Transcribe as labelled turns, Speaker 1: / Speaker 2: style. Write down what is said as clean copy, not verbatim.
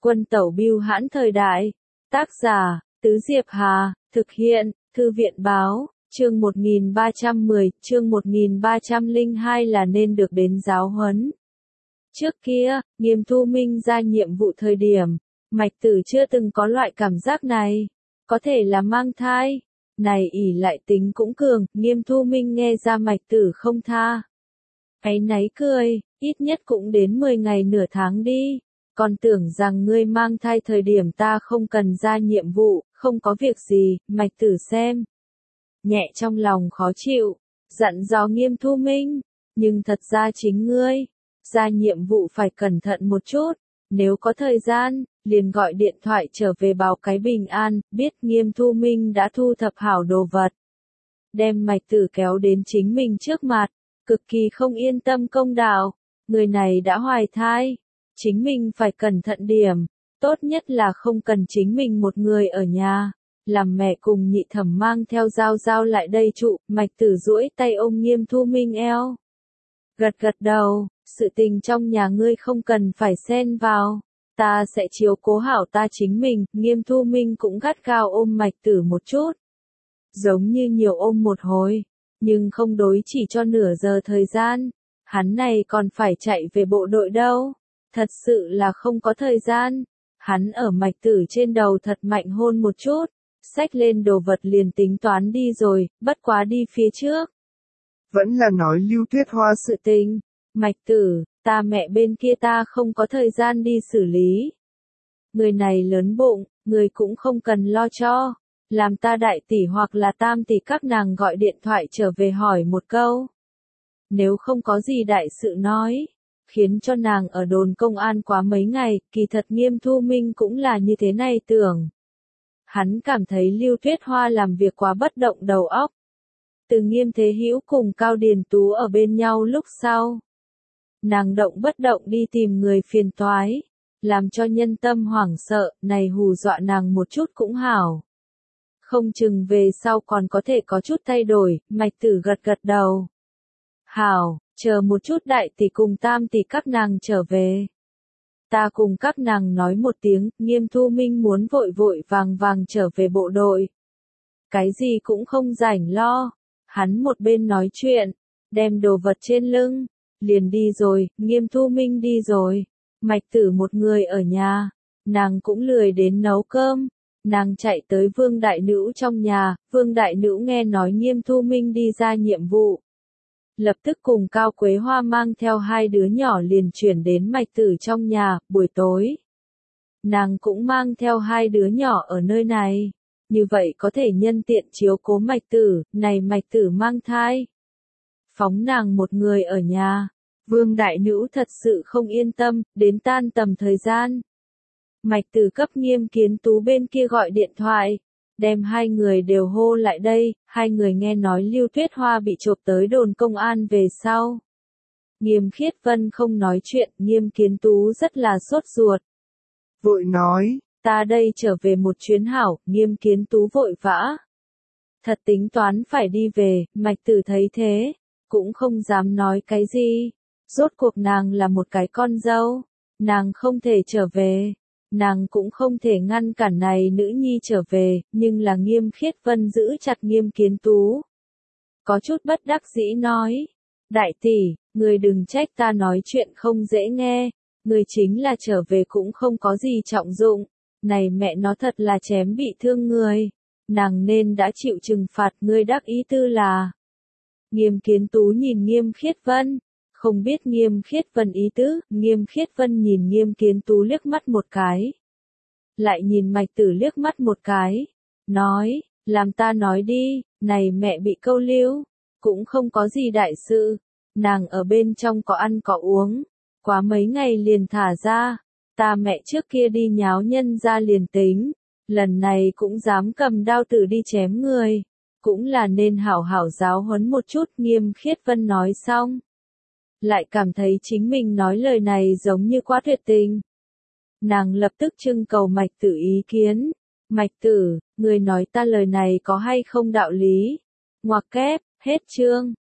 Speaker 1: Quân tẩu bưu hãn thời đại. Tác giả, Tứ Diệp Hà, thực hiện, Thư viện báo, chương 1310, chương 1302 là nên được đến giáo huấn. Trước kia, Nghiêm Thu Minh ra nhiệm vụ thời điểm, Mạch Tử chưa từng có loại cảm giác này. Có thể là mang thai. Này ỷ lại tính cũng cường, Nghiêm Thu Minh nghe ra Mạch Tử không tha. Áy náy cười, ít nhất cũng đến 10 ngày nửa tháng đi. Còn tưởng rằng ngươi mang thai thời điểm ta không cần ra nhiệm vụ, không có việc gì, Mạch Tử xem. Nhẹ trong lòng khó chịu, dặn dò Nghiêm Thu Minh, nhưng thật ra chính ngươi, ra nhiệm vụ phải cẩn thận một chút, nếu có thời gian, liền gọi điện thoại trở về báo cái bình an, biết Nghiêm Thu Minh đã thu thập hảo đồ vật. Đem Mạch Tử kéo đến chính mình trước mặt, cực kỳ không yên tâm công đạo, người này đã hoài thai, chính mình phải cẩn thận điểm, tốt nhất là không cần chính mình một người ở nhà. Làm mẹ cùng nhị thẩm mang theo Giao Giao lại đây trụ, Mạch Tử duỗi tay ôm Nghiêm Thu Minh eo. Gật gật đầu, sự tình trong nhà ngươi không cần phải xen vào, ta sẽ chiếu cố hảo ta chính mình, Nghiêm Thu Minh cũng gắt gao ôm Mạch Tử một chút. Giống như nhiều ôm một hồi, nhưng không đối chỉ cho nửa giờ thời gian, hắn này còn phải chạy về bộ đội đâu, thật sự là không có thời gian, hắn ở Mạch Tử trên đầu thật mạnh hôn một chút. Xách lên đồ vật liền tính toán đi rồi, bất quá đi phía trước.
Speaker 2: Vẫn là nói Lưu Tuyết Hoa
Speaker 1: sự tình, Mạch Tử, ta mẹ bên kia ta không có thời gian đi xử lý. Người này lớn bụng, người cũng không cần lo cho, làm ta đại tỷ hoặc là tam tỷ các nàng gọi điện thoại trở về hỏi một câu. Nếu không có gì đại sự nói, khiến cho nàng ở đồn công an quá mấy ngày, kỳ thật Nghiêm Thu Minh cũng là như thế này tưởng. Hắn cảm thấy Lưu Tuyết Hoa làm việc quá bất động đầu óc. Từ Nghiêm Thế Hữu cùng Cao Điền Tú ở bên nhau lúc sau. Nàng động bất động đi tìm người phiền toái, làm cho nhân tâm hoảng sợ, này hù dọa nàng một chút cũng hảo. Không chừng về sau còn có thể có chút thay đổi, Mạch Tử gật gật đầu. Hảo, chờ một chút đại tỷ cùng tam tỷ các nàng trở về. Ta cùng các nàng nói một tiếng, Nghiêm Thu Minh muốn vội vội vàng vàng trở về bộ đội. Cái gì cũng không rảnh lo. Hắn một bên nói chuyện, đem đồ vật trên lưng, liền đi rồi, Nghiêm Thu Minh đi rồi. Mạch Tử một người ở nhà, nàng cũng lười đến nấu cơm. Nàng chạy tới Vương Đại Nữ trong nhà, Vương Đại Nữ nghe nói Nghiêm Thu Minh đi ra nhiệm vụ. Lập tức cùng Cao Quế Hoa mang theo hai đứa nhỏ liền chuyển đến Mạch Tử trong nhà, buổi tối. Nàng cũng mang theo hai đứa nhỏ ở nơi này, như vậy có thể nhân tiện chiếu cố Mạch Tử, này Mạch Tử mang thai. Phóng nàng một người ở nhà, Vương Đại Nữ thật sự không yên tâm, đến tan tầm thời gian. Mạch Tử cấp Nghiêm Kiến Tú bên kia gọi điện thoại. Đem hai người đều hô lại đây, hai người nghe nói Lưu Tuyết Hoa bị chộp tới đồn công an về sau. Nghiêm Khiết Vân không nói chuyện, Nghiêm Kiến Tú rất là sốt ruột.
Speaker 2: Vội nói,
Speaker 1: ta đây trở về một chuyến hảo, Nghiêm Kiến Tú vội vã. Thật tính toán phải đi về, Mạch Tử thấy thế, cũng không dám nói cái gì. Rốt cuộc nàng là một cái con dâu, nàng không thể trở về. Nàng cũng không thể ngăn cản này nữ nhi trở về, nhưng là Nghiêm Khiết Vân giữ chặt Nghiêm Kiến Tú. Có chút bất đắc dĩ nói, đại tỷ, người đừng trách ta nói chuyện không dễ nghe, người chính là trở về cũng không có gì trọng dụng, này mẹ nó thật là chém bị thương người, nàng nên đã chịu trừng phạt, ngươi đắc ý tư là. Nghiêm Kiến Tú nhìn Nghiêm Khiết Vân. Không biết Nghiêm Khiết Vân ý tứ, Nghiêm Khiết Vân nhìn Nghiêm Kiến Tú liếc mắt một cái. Lại nhìn Mạch Tử liếc mắt một cái. Nói, làm ta nói đi, này mẹ bị câu lưu. Cũng không có gì đại sự. Nàng ở bên trong có ăn có uống. Quá mấy ngày liền thả ra. Ta mẹ trước kia đi nháo nhân ra liền tính. Lần này cũng dám cầm đao tử đi chém người. Cũng là nên hảo hảo giáo huấn một chút, Nghiêm Khiết Vân nói xong. Lại cảm thấy chính mình nói lời này giống như quá tuyệt tình. Nàng lập tức trưng cầu Mạch Tử ý kiến. Mạch Tử, người nói ta lời này có hay không đạo lý? Ngoặc kép, hết chương.